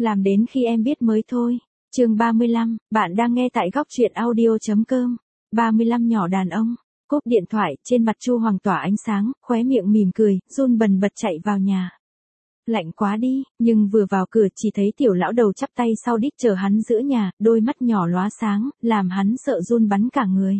Làm đến khi em biết mới thôi. Chương 35, bạn đang nghe tại góc truyện audio.com. 35 nhỏ đàn ông. Cúp điện thoại, trên mặt Chu Hoàng tỏa ánh sáng, khóe miệng mỉm cười, run bần bật chạy vào nhà. Lạnh quá đi, nhưng vừa vào cửa chỉ thấy tiểu lão đầu chắp tay sau đít chờ hắn giữa nhà, đôi mắt nhỏ lóa sáng, làm hắn sợ run bắn cả người.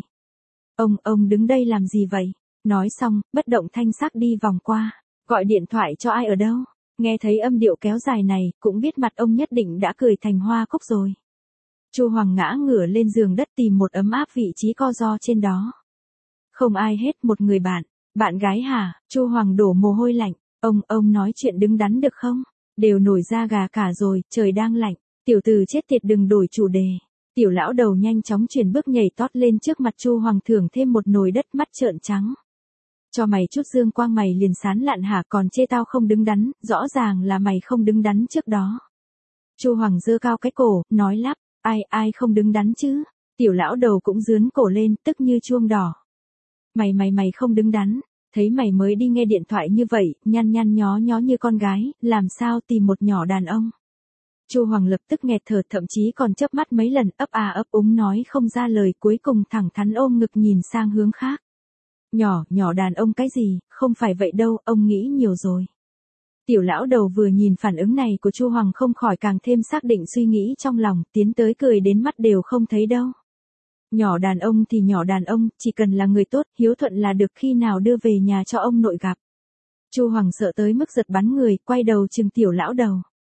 Ông đứng đây làm gì vậy? Nói xong, bất động thanh sắc đi vòng qua. Gọi điện thoại cho ai ở đâu? Nghe thấy âm điệu kéo dài này, cũng biết mặt ông nhất định đã cười thành hoa cúc rồi. Chu Hoàng ngã ngửa lên giường đất tìm một ấm áp vị trí co ro trên đó. Không ai hết, một người bạn. Bạn gái hả? Chu Hoàng đổ mồ hôi lạnh. Ông nói chuyện đứng đắn được không? Đều nổi da gà cả rồi, trời đang lạnh. Tiểu tử chết tiệt đừng đổi chủ đề. Tiểu lão đầu nhanh chóng chuyển bước nhảy tót lên trước mặt Chu Hoàng thưởng thêm một nồi đất, mắt trợn trắng. Cho mày chút dương quang mày liền sán lạn hả, còn chê tao không đứng đắn, rõ ràng là mày không đứng đắn trước đó. Chu Hoàng giơ cao cái cổ, nói lắp, ai không đứng đắn chứ? Tiểu lão đầu cũng dướn cổ lên, tức như chuông đỏ. Mày không đứng đắn, thấy mày mới đi nghe điện thoại như vậy, nhăn nhó như con gái, làm sao tìm một nhỏ đàn ông. Chu Hoàng lập tức nghẹt thở, thậm chí còn chớp mắt mấy lần, ấp úng nói không ra lời, cuối cùng thẳng thắn ôm ngực nhìn sang hướng khác. Nhỏ đàn ông cái gì, không phải vậy đâu, ông nghĩ nhiều rồi. Tiểu lão đầu vừa nhìn phản ứng này của Chu Hoàng không khỏi càng thêm xác định suy nghĩ trong lòng, tiến tới cười đến mắt đều không thấy đâu. Nhỏ đàn ông thì nhỏ đàn ông, chỉ cần là người tốt, hiếu thuận là được, khi nào đưa về nhà cho ông nội gặp. Chu Hoàng sợ tới mức giật bắn người, quay đầu chừng tiểu lão đầu.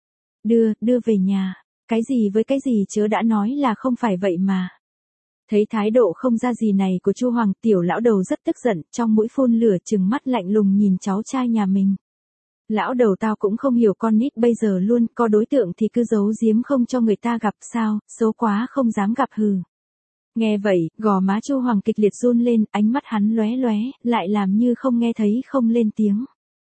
Đưa về nhà, cái gì với cái gì, chớ đã nói là không phải vậy mà. Thấy thái độ không ra gì này của Chu Hoàng, tiểu lão đầu rất tức giận, trong mũi phun lửa, trừng mắt lạnh lùng nhìn cháu trai nhà mình. Lão đầu tao cũng không hiểu con nít bây giờ luôn, có đối tượng thì cứ giấu giếm không cho người ta gặp sao, xấu quá không dám gặp hừ. Nghe vậy, gò má Chu Hoàng kịch liệt run lên, ánh mắt hắn lóe lóe, lại làm như không nghe thấy, không lên tiếng.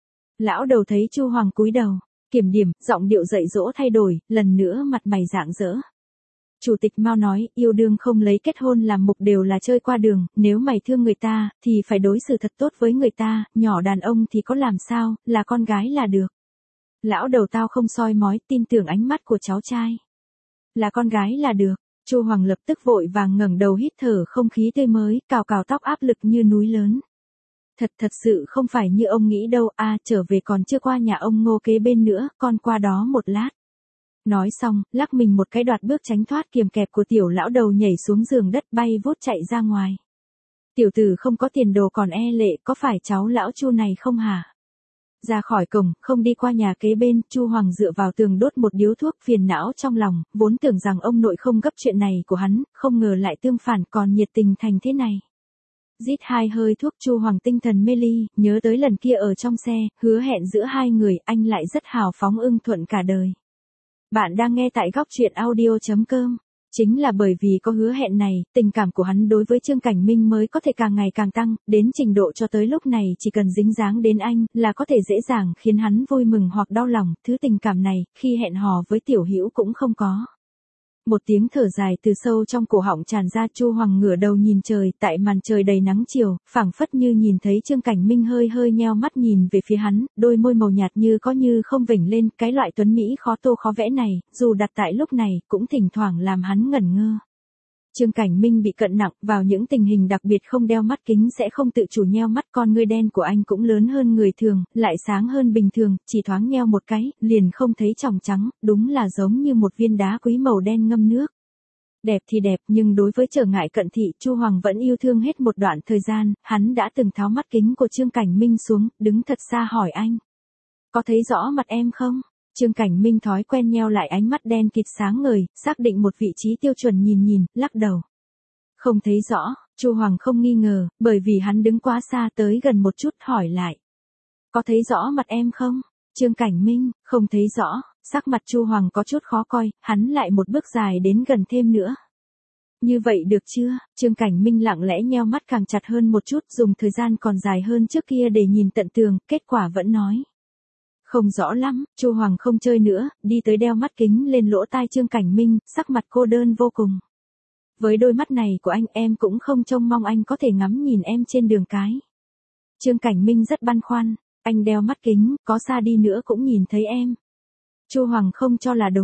Lão đầu thấy Chu Hoàng cúi đầu, kiểm điểm, giọng điệu dạy dỗ thay đổi, lần nữa mặt mày rạng rỡ. Chủ tịch Mao nói, yêu đương không lấy kết hôn làm mục đều là chơi qua đường, nếu mày thương người ta, thì phải đối xử thật tốt với người ta, nhỏ đàn ông thì có làm sao, là con gái là được. Lão đầu tao không soi mói, tin tưởng ánh mắt của cháu trai. Là con gái là được. Chu Hoàng lập tức vội vàng ngẩng đầu hít thở không khí tươi mới, cào tóc áp lực như núi lớn. Thật sự không phải như ông nghĩ đâu, trở về còn chưa qua nhà ông Ngô kế bên nữa, con qua đó một lát. Nói xong, lắc mình một cái đoạt bước tránh thoát kiềm kẹp của tiểu lão đầu, nhảy xuống giường đất bay vút chạy ra ngoài. Tiểu tử không có tiền đồ còn e lệ, có phải cháu lão Chu này không hả? Ra khỏi cổng, không đi qua nhà kế bên, Chu Hoàng dựa vào tường đốt một điếu thuốc, phiền não trong lòng, vốn tưởng rằng ông nội không gấp chuyện này của hắn, không ngờ lại tương phản, còn nhiệt tình thành thế này. Rít 2 hơi thuốc, Chu Hoàng tinh thần mê ly, nhớ tới lần kia ở trong xe, hứa hẹn giữa hai người, anh lại rất hào phóng ưng thuận cả đời. Bạn đang nghe tại góc truyện audio.com. Chính là bởi vì có hứa hẹn này, tình cảm của hắn đối với Trương Cảnh Minh mới có thể càng ngày càng tăng, đến trình độ cho tới lúc này chỉ cần dính dáng đến anh, là có thể dễ dàng khiến hắn vui mừng hoặc đau lòng, thứ tình cảm này, khi hẹn hò với Tiểu Hữu cũng không có. Một tiếng thở dài từ sâu trong cổ họng tràn ra, Chu Hoàng ngửa đầu nhìn trời, tại màn trời đầy nắng chiều, phảng phất như nhìn thấy Trương Cảnh Minh hơi nheo mắt nhìn về phía hắn, đôi môi màu nhạt như có như không vểnh lên, cái loại tuấn mỹ khó tô khó vẽ này, dù đặt tại lúc này, cũng thỉnh thoảng làm hắn ngẩn ngơ. Trương Cảnh Minh bị cận nặng, vào những tình hình đặc biệt không đeo mắt kính sẽ không tự chủ nheo mắt, con ngươi đen của anh cũng lớn hơn người thường, lại sáng hơn bình thường, chỉ thoáng nheo một cái, liền không thấy tròng trắng, đúng là giống như một viên đá quý màu đen ngâm nước. Đẹp thì đẹp, nhưng đối với trở ngại cận thị, Chu Hoàng vẫn yêu thương hết một đoạn thời gian, hắn đã từng tháo mắt kính của Trương Cảnh Minh xuống, đứng thật xa hỏi anh. Có thấy rõ mặt em không? Trương Cảnh Minh thói quen nheo lại ánh mắt đen kịt sáng ngời, xác định một vị trí tiêu chuẩn nhìn, lắc đầu. Không thấy rõ, Chu Hoàng không nghi ngờ, bởi vì hắn đứng quá xa, tới gần một chút hỏi lại. Có thấy rõ mặt em không? Trương Cảnh Minh, không thấy rõ, sắc mặt Chu Hoàng có chút khó coi, hắn lại một bước dài đến gần thêm nữa. Như vậy được chưa? Trương Cảnh Minh lặng lẽ nheo mắt càng chặt hơn một chút, dùng thời gian còn dài hơn trước kia để nhìn tận tường, kết quả vẫn nói. Không rõ lắm. Chu Hoàng không chơi nữa, đi tới đeo mắt kính lên lỗ tai Trương Cảnh Minh, sắc mặt cô đơn vô cùng. Với đôi mắt này của anh, em cũng không trông mong anh có thể ngắm nhìn em trên đường cái. Trương Cảnh Minh rất băn khoăn, anh đeo mắt kính, có xa đi nữa cũng nhìn thấy em. Chu Hoàng không cho là đúng,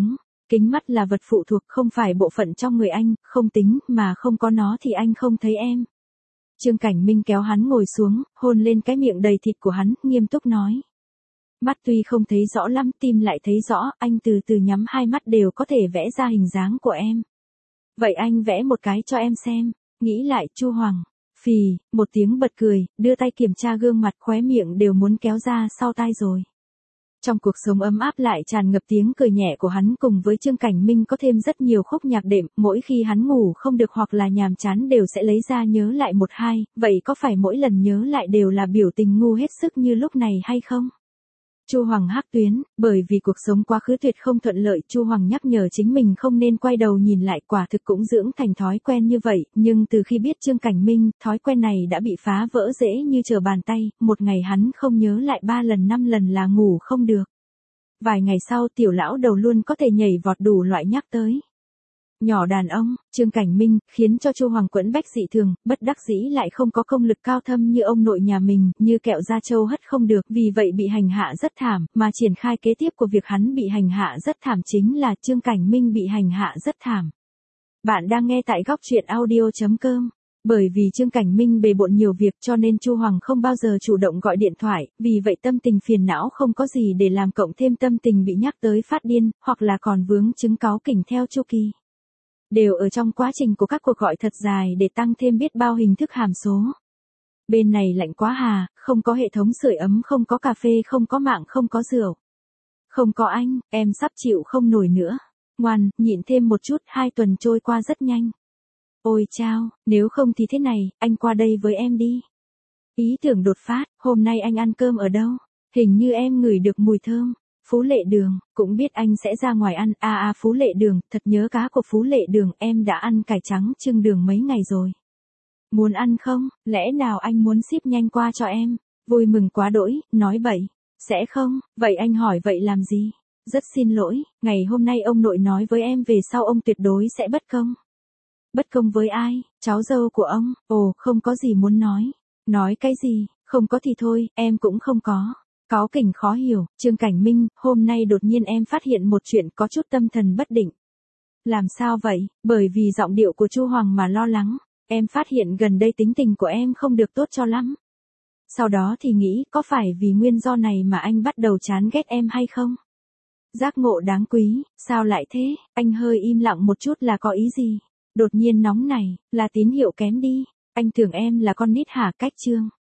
Kính mắt là vật phụ thuộc, không phải bộ phận trong người anh, không tính, mà không có nó thì anh không thấy em. Trương Cảnh Minh kéo hắn ngồi xuống, hôn lên cái miệng đầy thịt của hắn, nghiêm túc nói. Mắt tuy không thấy rõ lắm, tim lại thấy rõ, anh từ từ nhắm hai mắt đều có thể vẽ ra hình dáng của em. Vậy anh vẽ một cái cho em xem. Nghĩ lại, Chu Hoàng, phì, một tiếng bật cười, đưa tay kiểm tra gương mặt, khóe miệng đều muốn kéo ra sau tai rồi. Trong cuộc sống ấm áp lại tràn ngập tiếng cười nhẹ của hắn, cùng với Trương Cảnh Minh có thêm rất nhiều khúc nhạc đệm, mỗi khi hắn ngủ không được hoặc là nhàm chán đều sẽ lấy ra nhớ lại một hai, vậy có phải mỗi lần nhớ lại đều là biểu tình ngu hết sức như lúc này hay không? Chu Hoàng hắc tuyến, bởi vì cuộc sống quá khứ tuyệt không thuận lợi, Chu Hoàng nhắc nhở chính mình không nên quay đầu nhìn lại, quả thực cũng dưỡng thành thói quen như vậy, nhưng từ khi biết Trương Cảnh Minh, thói quen này đã bị phá vỡ dễ như trở bàn tay, một ngày hắn không nhớ lại 3 lần 5 lần là ngủ không được. Vài ngày sau tiểu lão đầu luôn có thể nhảy vọt đủ loại nhắc tới. Nhỏ đàn ông, Trương Cảnh Minh, khiến cho Chu Hoàng quẫn bách dị thường, bất đắc dĩ lại không có công lực cao thâm như ông nội nhà mình, như kẹo da trâu hất không được, vì vậy bị hành hạ rất thảm, mà triển khai kế tiếp của việc hắn bị hành hạ rất thảm chính là Trương Cảnh Minh bị hành hạ rất thảm. Bạn đang nghe tại góc truyện audio.com. Bởi vì Trương Cảnh Minh bề bộn nhiều việc cho nên Chu Hoàng không bao giờ chủ động gọi điện thoại, vì vậy tâm tình phiền não không có gì để làm, cộng thêm tâm tình bị nhắc tới phát điên, hoặc là còn vướng chứng cáu kỉnh theo chu kỳ. Đều ở trong quá trình của các cuộc gọi thật dài để tăng thêm biết bao hình thức hàm số. Bên này lạnh quá hà, không có hệ thống sưởi ấm, không có cà phê, không có mạng, không có rượu. Không có anh, em sắp chịu không nổi nữa. Ngoan, nhịn thêm một chút, 2 tuần trôi qua rất nhanh. Ôi chao, nếu không thì thế này, anh qua đây với em đi. Ý tưởng đột phát, hôm nay anh ăn cơm ở đâu? Hình như em ngửi được mùi thơm. Phú Lệ Đường, cũng biết anh sẽ ra ngoài ăn, Phú Lệ Đường, thật nhớ cá của Phú Lệ Đường, em đã ăn cải trắng trưng đường mấy ngày rồi. Muốn ăn không, lẽ nào anh muốn ship nhanh qua cho em? Vui mừng quá đỗi, nói bậy. Sẽ không, vậy anh hỏi vậy làm gì? Rất xin lỗi, ngày hôm nay ông nội nói với em về sau ông tuyệt đối sẽ bất công. Bất công với ai? Cháu dâu của ông? Ồ, không có gì muốn nói. Nói cái gì? Không có thì thôi, em cũng không có. Cáu kỉnh khó hiểu, Trương Cảnh Minh, hôm nay đột nhiên em phát hiện một chuyện có chút tâm thần bất định. Làm sao vậy? Bởi vì giọng điệu của Chu Hoàng mà lo lắng. Em phát hiện gần đây tính tình của em không được tốt cho lắm. Sau đó thì nghĩ có phải vì nguyên do này mà anh bắt đầu chán ghét em hay không? Giác ngộ đáng quý, sao lại thế? Anh hơi im lặng một chút là có ý gì? Đột nhiên nóng này, là tín hiệu kém đi. Anh tưởng em là con nít hả? Cách Trương